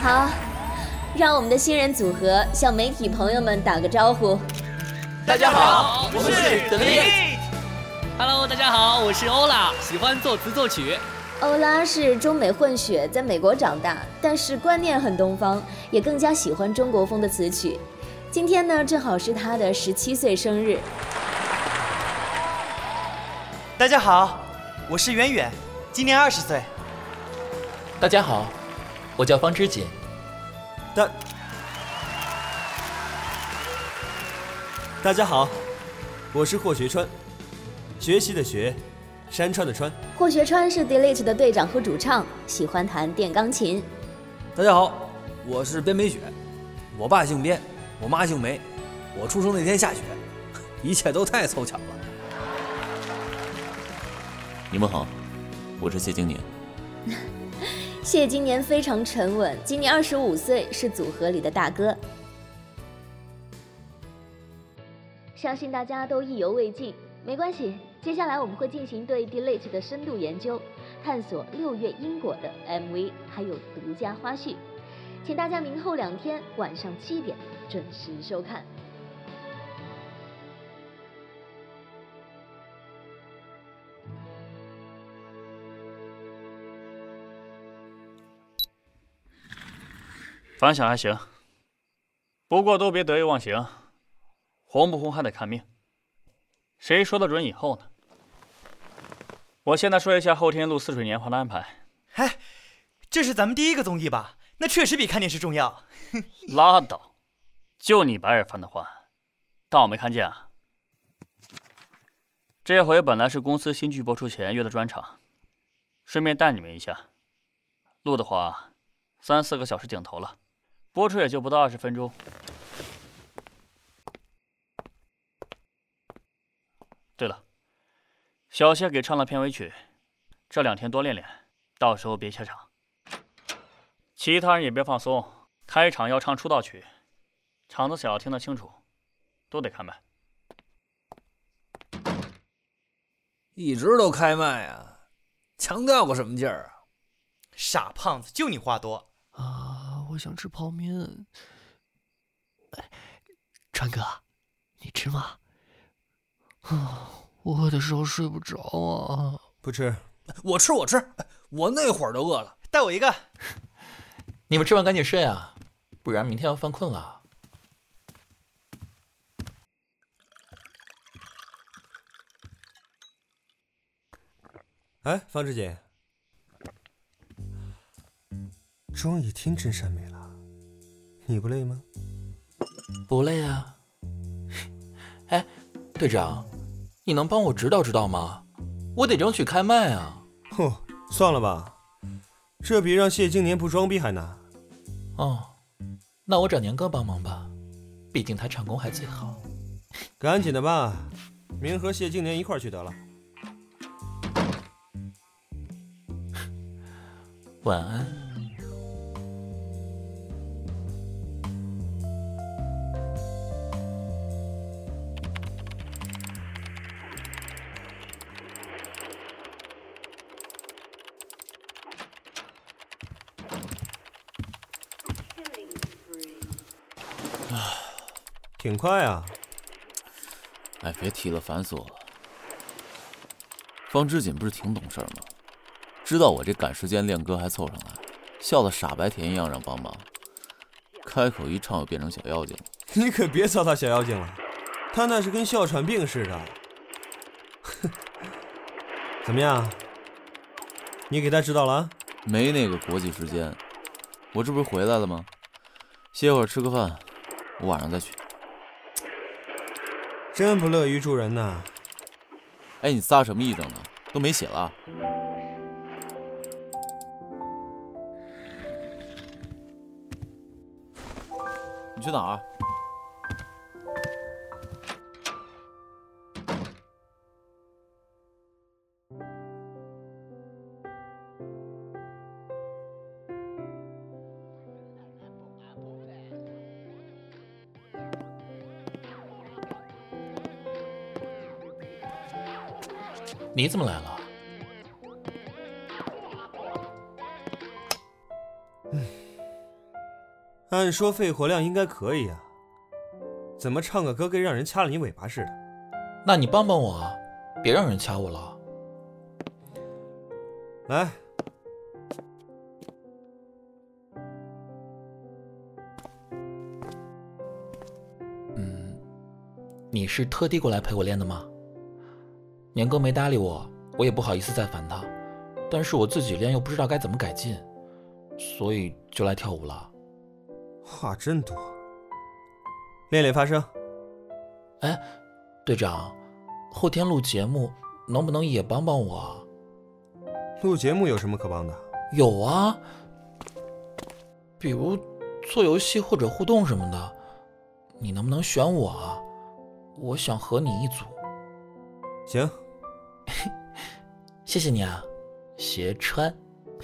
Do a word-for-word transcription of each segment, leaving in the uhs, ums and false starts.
好，让我们的新人组合向媒体朋友们打个招呼。 大家好，我们是 Delete。Hello， 大家好，我是欧拉，喜欢作词作曲。 欧拉是中美混血，在美国长大，但是观念很东方，也更加喜欢中国风的词曲。今天呢，正好是他的十七岁生日。 大家好，我是远远，今年二十岁。 大家好，我叫方知锦。 大大家好，我是霍学川，学习的学，山川的川。 霍学川是 Delete 的队长和主唱，喜欢弹电钢琴。 大家好，我是边美雪，我爸姓边，我妈姓梅，我出生那天下雪，一切都太凑巧了。 你们好，我是谢经年。 谢今年非常沉稳，今年二十五岁，是组合里的大哥。相信大家都意犹未尽，没关系，接下来我们会进行对 Delete 的深度研究，探索六月因果的 M V， 还有独家花絮，请大家明后两天晚上七点准时收看。 反响还行，不过都别得意忘形，红不红还得看命，谁说得准以后呢？我现在说一下后天录《似水年华》的安排。 哎，这是咱们第一个综艺吧？那确实比看电视重要。 拉倒，就你白眼翻的话，当我没看见啊？这回本来是公司新剧播出前约的专场，顺便带你们一下。录的话，三四个小时顶头了。播出也就不到二十分钟。对了，小谢给唱了片尾曲，这两天多练练，到时候别怯场。其他人也别放松，开场要唱出道曲，场子小要听得清楚，都得开麦。 一直都开麦啊，强调个什么劲儿啊？ 傻胖子，就你话多啊！我想吃泡面。川哥，你吃吗？啊，我饿的时候睡不着啊。 不吃， 我吃我吃，我那会儿都饿了。 带我一个。 你们吃完赶紧睡啊，不然明天要犯困了。 哎，方知锦，终于听真善美了，你不累吗？ 不累啊。哎，队长，你能帮我指导指导吗？我得争取开麦啊。 哼，算了吧，这比让谢经年不装逼还难。 哦，那我找年哥帮忙吧，毕竟他唱功还最好。 赶紧的吧，明和谢经年一块儿去得了。 晚安。 挺快啊。 哎，别提了，烦死我了。方知锦不是挺懂事吗？知道我这赶时间练歌还凑上来，笑得傻白甜一样让帮忙，开口一唱又变成小妖精了。 你可别糟蹋小妖精了，他那是跟哮喘病似的。怎么样？你给他指导了？ 没那个国际时间，我这不是回来了吗？歇会儿吃个饭，我晚上再去。 真不乐于助人呐。 哎，你撒什么癔症呢？都没血了。你去哪儿？ 你怎么来了？ 嗯， 按说肺活量应该可以啊，怎么唱个歌跟让人掐了你尾巴似的？ 那你帮帮我啊，别让人掐我了。 来。 嗯，你是特地过来陪我练的吗？年哥没搭理我，我也不好意思再烦他，但是我自己练又不知道该怎么改进，所以就来跳舞了。 话真多，练练发声。 哎，队长，后天录节目能不能也帮帮我啊？ 录节目有什么可帮的？ 有啊，比如做游戏或者互动什么的，你能不能选我啊？我想和你一组。 行， 谢谢你啊，斜川。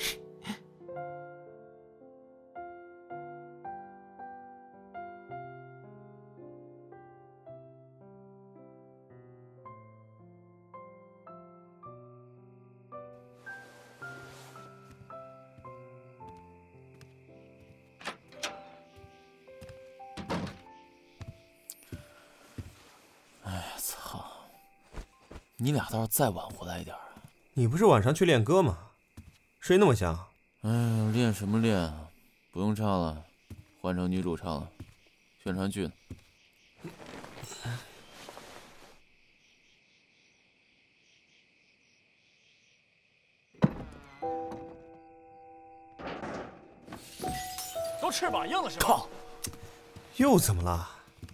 你俩倒是再晚回来一点啊！ 你不是晚上去练歌吗？睡那么香？ 哎呀，练什么练啊？不用唱了，换成女主唱了，宣传剧呢。 都翅膀硬了是吧？ 靠！又怎么了？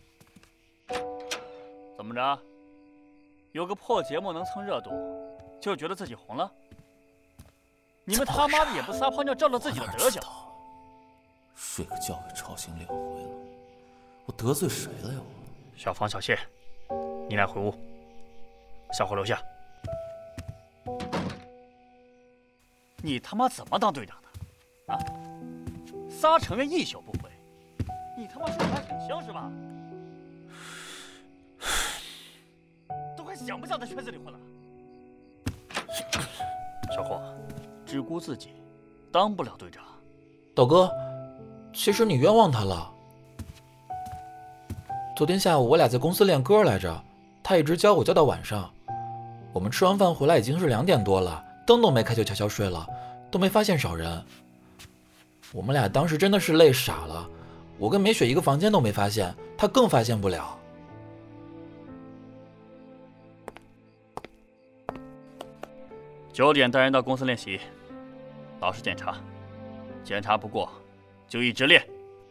怎么着？有个破节目能蹭热度，就觉得自己红了？你们他妈的也不撒泡尿照照自己的德行！ 睡个觉给吵醒两回了，我得罪谁了呀？我小芳、小谢，你俩回屋，小伙留下。你他妈怎么当队长的？啊？仨成员一宿不回，你他妈睡得还挺香是吧？都快想不想在圈子里混了？小霍，只顾自己，当不了队长。 岛哥，其实你冤枉他了。昨天下午我俩在公司练歌来着，他一直教我教到晚上。我们吃完饭回来已经是两点多了，灯都没开就悄悄睡了，都没发现少人。我们俩当时真的是累傻了，我跟梅雪一个房间都没发现，他更发现不了。 九点带人到公司练习，老师检查，检查不过就一直练。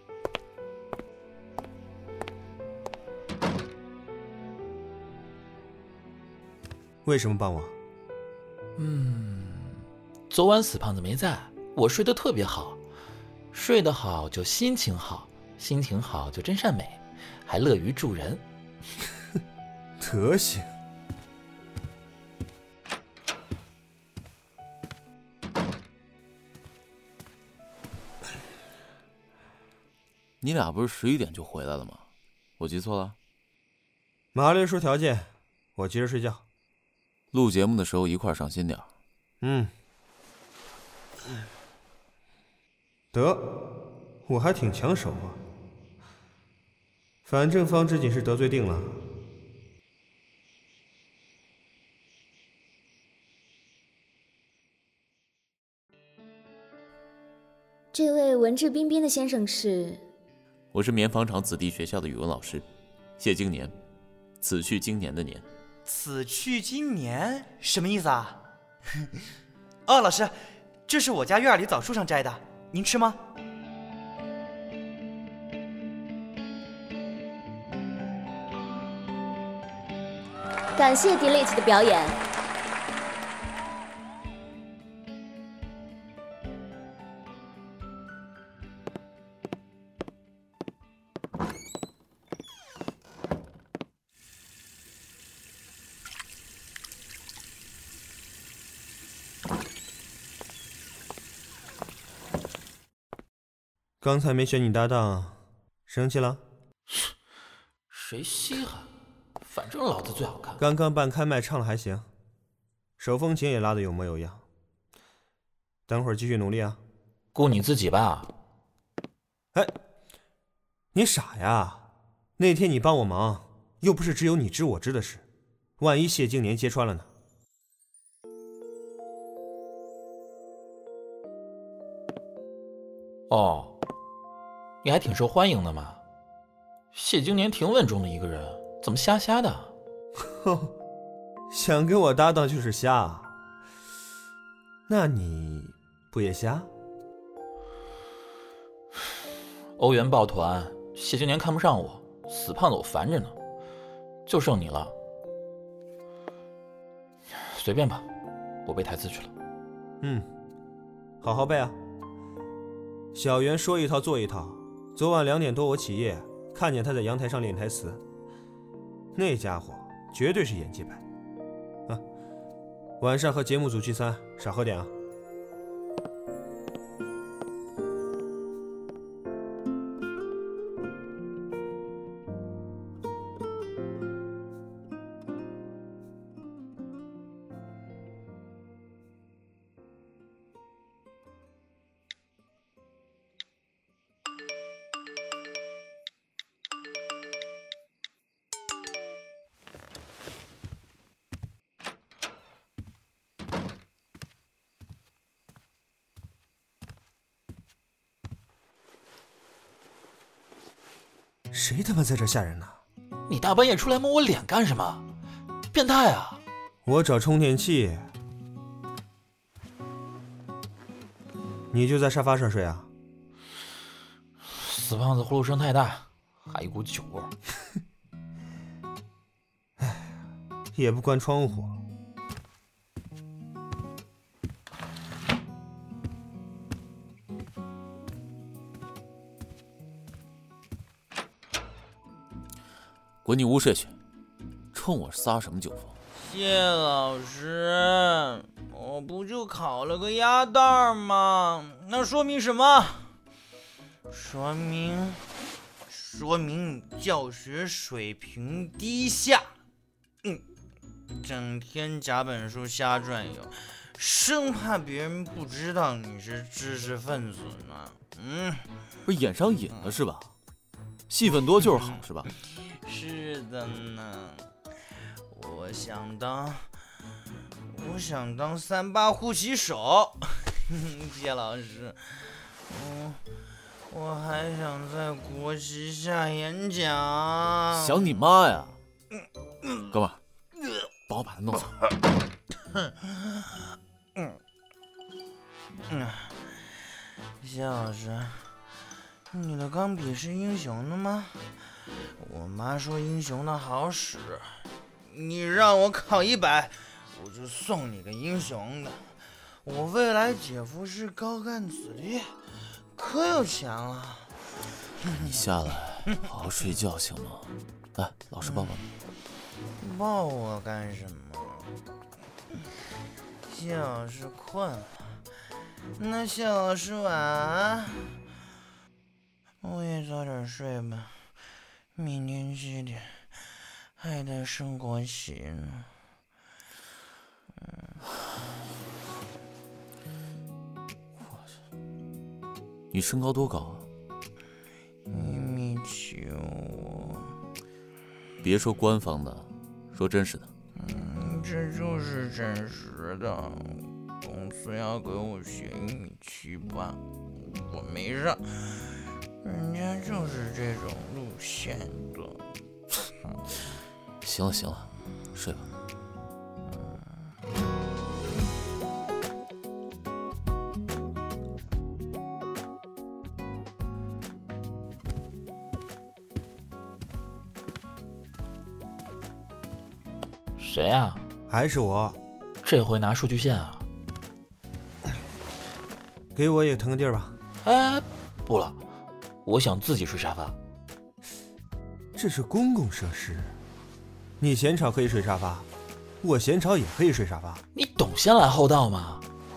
为什么帮我？ 嗯，昨晚死胖子没在，我睡得特别好，睡得好就心情好，心情好就真善美，还乐于助人。 德行。 你俩不是十一点就回来了吗？我记错了？ 马律说条件，我急着睡觉。 录节目的时候一块上心点儿。 嗯。得，我还挺抢手啊。反正方知锦是得罪定了。 这位文质彬彬的先生是？ 我是棉纺厂子弟学校的语文老师，谢经年，此去经年的年。 此去经年什么意思啊？哦，老师，这是我家院里枣树上摘的，您吃吗？ 感谢 Delete 的表演。 刚才没选你搭档，生气了？ 谁稀罕？反正老子最好看。 刚刚半开麦唱的还行，手风琴也拉得有模有样。等会儿继续努力啊！ 顾你自己吧。 哎， 你傻呀？那天你帮我忙，又不是只有你知我知的事，万一谢经年揭穿了呢？ 哦，你还挺受欢迎的嘛。谢经年挺稳重的一个人，怎么瞎瞎的？ 哼，想跟我搭档就是瞎。那你不也瞎？ 欧元抱团，谢经年看不上我，死胖子我烦着呢，就剩你了。随便吧，我背台词去了。 嗯，好好背啊。小袁说一套做一套，昨晚两点多我起夜，看见他在阳台上练台词，那家伙绝对是演技派啊！晚上和节目组聚餐，少喝点啊。谁他妈在这吓人呢？ 你大半夜出来摸我脸干什么？变态啊！ 我找充电器，你就在沙发上睡啊？ 死胖子呼噜声太大，还一股酒味。 哎，也不关窗户。 滚你屋睡去，冲我撒什么酒疯？ 谢老师，我不就考了个鸭蛋吗？那说明什么？说明，说明你教学水平低下。嗯，整天夹本书瞎转悠，生怕别人不知道你是知识分子呢。嗯， 不是演上瘾了是吧？戏份多就是好是吧？ 是的呢，我想当，我想当三八护旗手，谢老师，我我还想在国旗下演讲。 想你妈呀！哥们儿，帮我把他弄走。 嗯嗯，谢老师，你的钢笔是英雄的吗？我妈说英雄的好使，你让我考一百，我就送你个英雄的。我未来姐夫是高干子弟，可有钱了。 你下来好好睡觉行吗？来，老师抱抱你。 抱我干什么？谢老师困了，那谢老师晚安。我也早点睡吧。明天七点还得升国旗呢。 你身高多高啊？ 一米九五。 别说官方的，说真实的。 嗯，这就是真实的。公司要给我写一米七八，我没上。人家就是这种路线的。 行了行了，睡吧。 谁啊？ 还是我。 这回拿数据线啊？ 给我也腾个地儿吧。 哎，不了。我想自己睡沙发。 这是公共设施，你闲吵可以睡沙发，我闲吵也可以睡沙发。 你懂先来后到吗？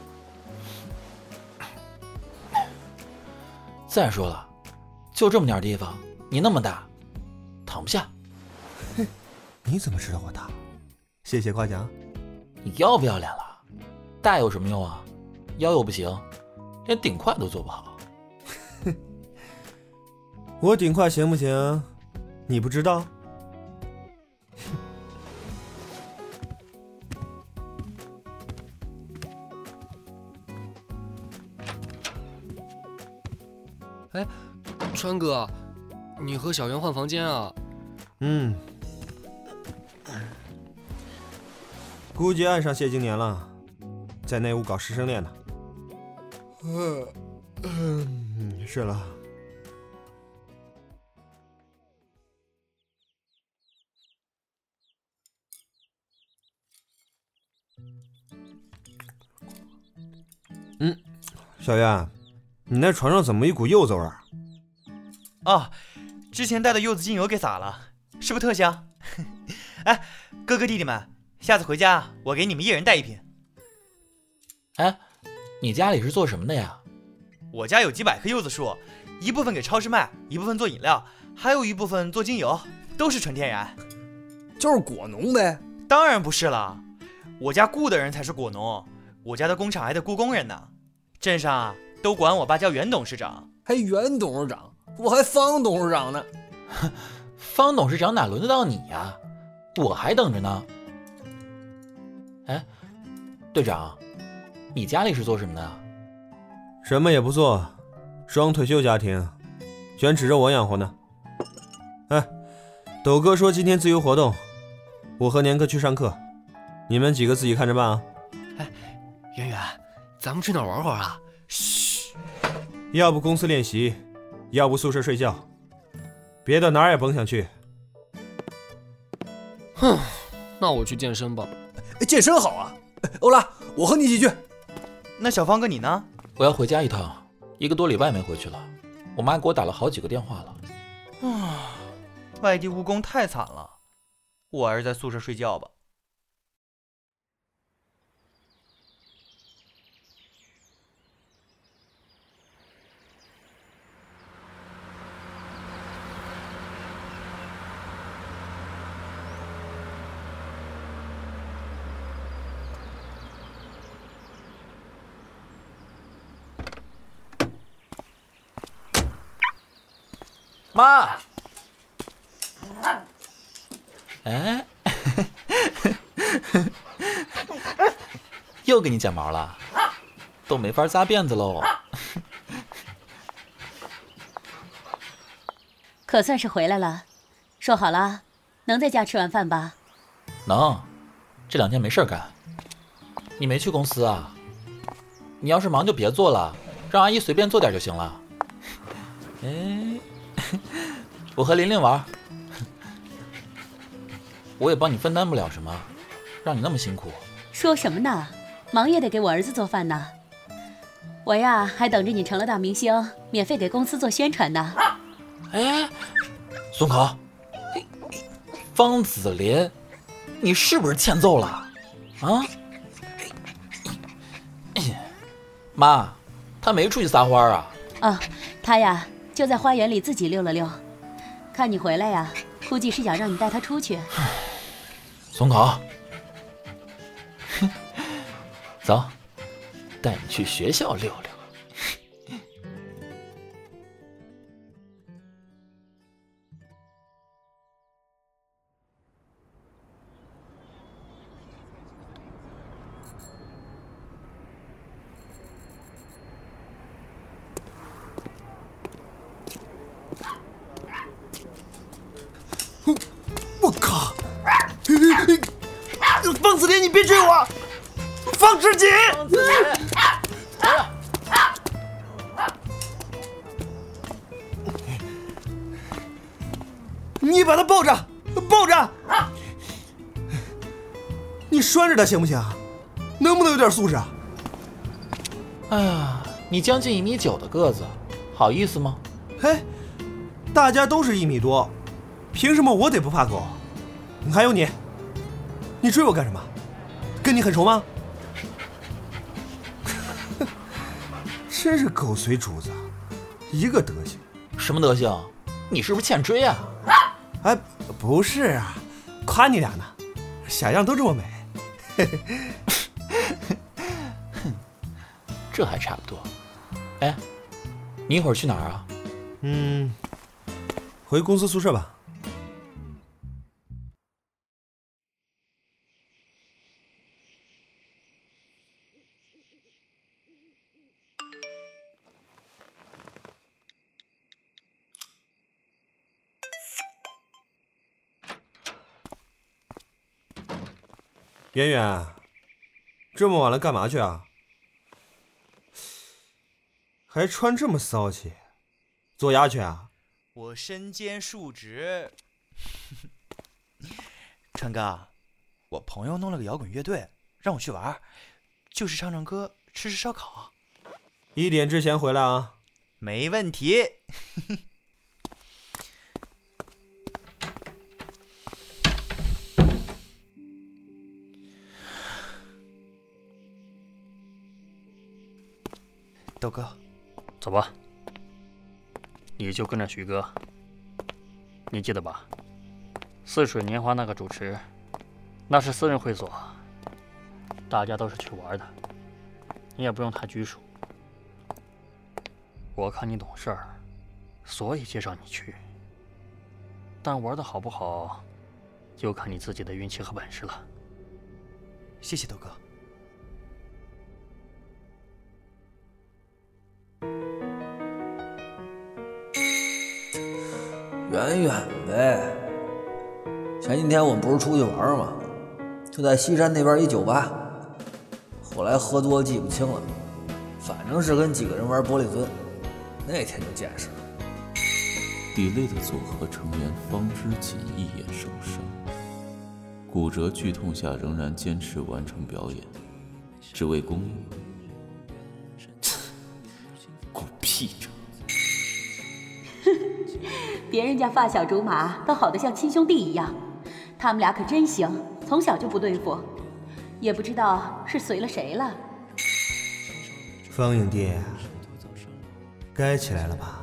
再说了，就这么点地方，你那么大，躺不下。 嘿，你怎么知道我大？谢谢夸奖。 你要不要脸了？大有什么用啊？腰又不行，连顶筷都做不好。 我顶胯行不行？你不知道？ 哎，川哥，你和小袁换房间啊？ 嗯，估计岸上谢经年了，在内屋搞师生恋呢。嗯嗯，是了。嗯，小袁，你那床上怎么一股柚子味儿？ 哦，之前带的柚子精油给撒了，是不是特香？哎，哥哥弟弟们，下次回家我给你们一人带一瓶。 哎，你家里是做什么的呀？ 我家有几百棵柚子树，一部分给超市卖，一部分做饮料，还有一部分做精油，都是纯天然。 就是果农呗？ 当然不是了，我家雇的人才是果农，我家的工厂还得雇工人呢。镇上啊，都管我爸叫袁董事长。 还袁董事长？我还方董事长呢。 方董事长哪轮得到你呀？我还等着呢。哎，队长，你家里是做什么的？ 什么也不做，双退休家庭，全指着我养活呢。哎，斗哥说今天自由活动，我和年哥去上课，你们几个自己看着办啊。 哎，圆圆，咱们去哪儿玩会儿啊？ 嘘，要不公司练习，要不宿舍睡觉，别的哪儿也甭想去。 哼，那我去健身吧。 健身好啊，欧拉，我和你一起去。 那小方哥你呢？ 我要回家一趟，一个多礼拜没回去了，我妈给我打了好几个电话了。 啊，外地务工太惨了，我还是在宿舍睡觉吧。 妈，哎，又给你剪毛了，都没法扎辫子喽。 可算是回来了，说好了，能在家吃完饭吧？ 能，这两天没事干。你没去公司啊？你要是忙就别做了，让阿姨随便做点就行了。哎。我和琳琳玩，我也帮你分担不了什么，让你那么辛苦。 说什么呢？忙也得给我儿子做饭呢。我呀，还等着你成了大明星，免费给公司做宣传呢。 哎，松口，方子林，你是不是欠揍了？啊？妈，他没出去撒欢啊？ 啊，他呀，就在花园里自己溜了溜。看你回来呀，估计是想让你带他出去。 松口，走，带你去学校溜溜。 我靠！方子林，你别追我！方志锦， 方子林， 你把他抱着，抱着！你拴着他行不行？能不能有点素质啊？ 哎呀，你将近一米九的个子，好意思吗？ 嘿，大家都是一米多，凭什么我得不怕狗？还有你，你追我干什么？跟你很熟吗？真是狗随主子，一个德行。 什么德行？你是不是欠追啊？ 哎，不是啊，夸你俩呢，小样都这么美。 这还差不多。哎，你一会儿去哪儿啊？ 嗯， 回公司宿舍吧。圆圆，这么晚了干嘛去啊？还穿这么骚气，做鸭去啊？ 我身兼数职。川哥，我朋友弄了个摇滚乐队，让我去玩，就是唱唱歌，吃吃烧烤。 一点之前回来啊。 没问题。豆哥， 走吧。你就跟着徐哥。你记得吧？似水年华那个主持，那是私人会所，大家都是去玩的，你也不用太拘束。我看你懂事儿，所以介绍你去。但玩的好不好，就看你自己的运气和本事了。 谢谢豆哥。 远远呗。前几天我们不是出去玩吗？就在西山那边一酒吧，后来喝多记不清了，反正是跟几个人玩玻璃樽，那天就见识了。 底类的组合成员方之锦一眼受伤，骨折剧痛下仍然坚持完成表演，只为公益。狗屁者！ 别人家发小竹马都好得像亲兄弟一样，他们俩可真行，从小就不对付，也不知道是随了谁了。 方影帝，该起来了吧？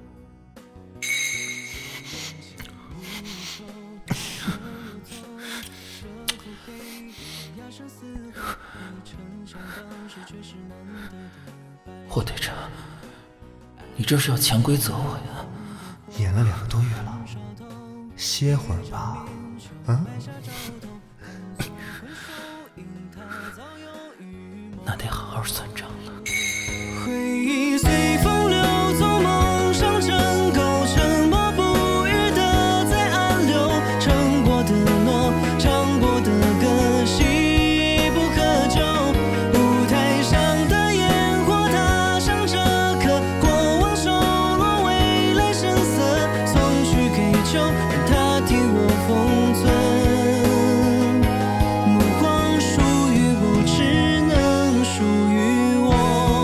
霍队长，你这是要潜规则我呀？ 演了两个多月了，歇会儿吧。啊？ 那得好好算账了。 回忆随风流，从梦上升高，沉默不语的在暗流，撑过的诺，唱过的歌，戏不可救。舞台上的烟火踏上这刻，过往收落未来声色，送去给秋，让它替我封存。目光属于我，只能属于我。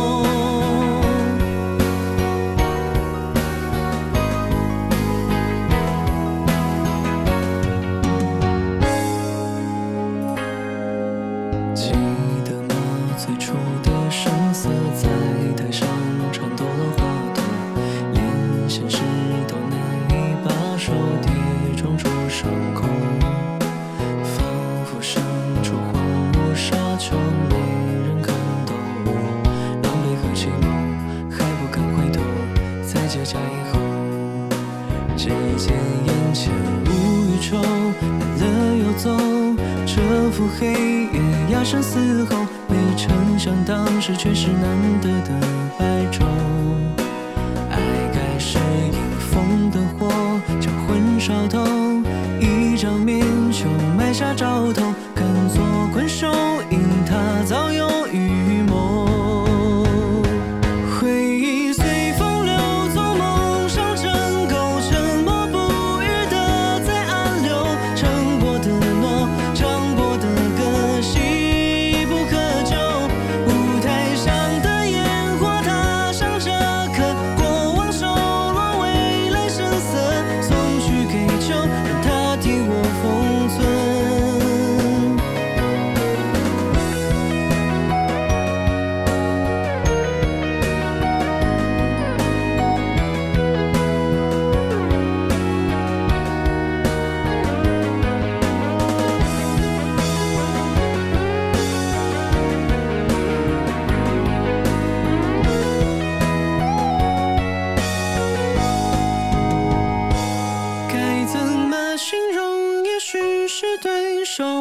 记得吗？最初的声色，在台上穿透了话筒，连现实都难以把手跌撞出伤口，仿佛身处荒芜沙丘，没人看懂，狼狈和寂寞，还不肯回头，在结痂以后，这一件眼前无欲愁，来了又走，这幅黑夜鸦声嘶吼，没成想当时却是难得的白昼。爱该是迎风的火，将魂烧透，一张面球埋下兆头，敢做困兽，因他早有预谋。回忆随风流，从梦上升高，沉默不语的在暗流，撑过的诺，唱过的歌，戏不可救。舞台上的烟火踏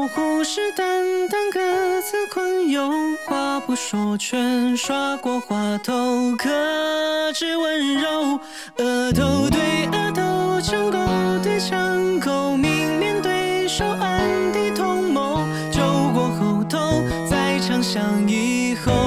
虎视眈眈，各自困忧。话不说全刷过话头，克制温柔。额头对额头，枪口对枪口，明面对手，暗地同谋。酒过后头，再长相以后。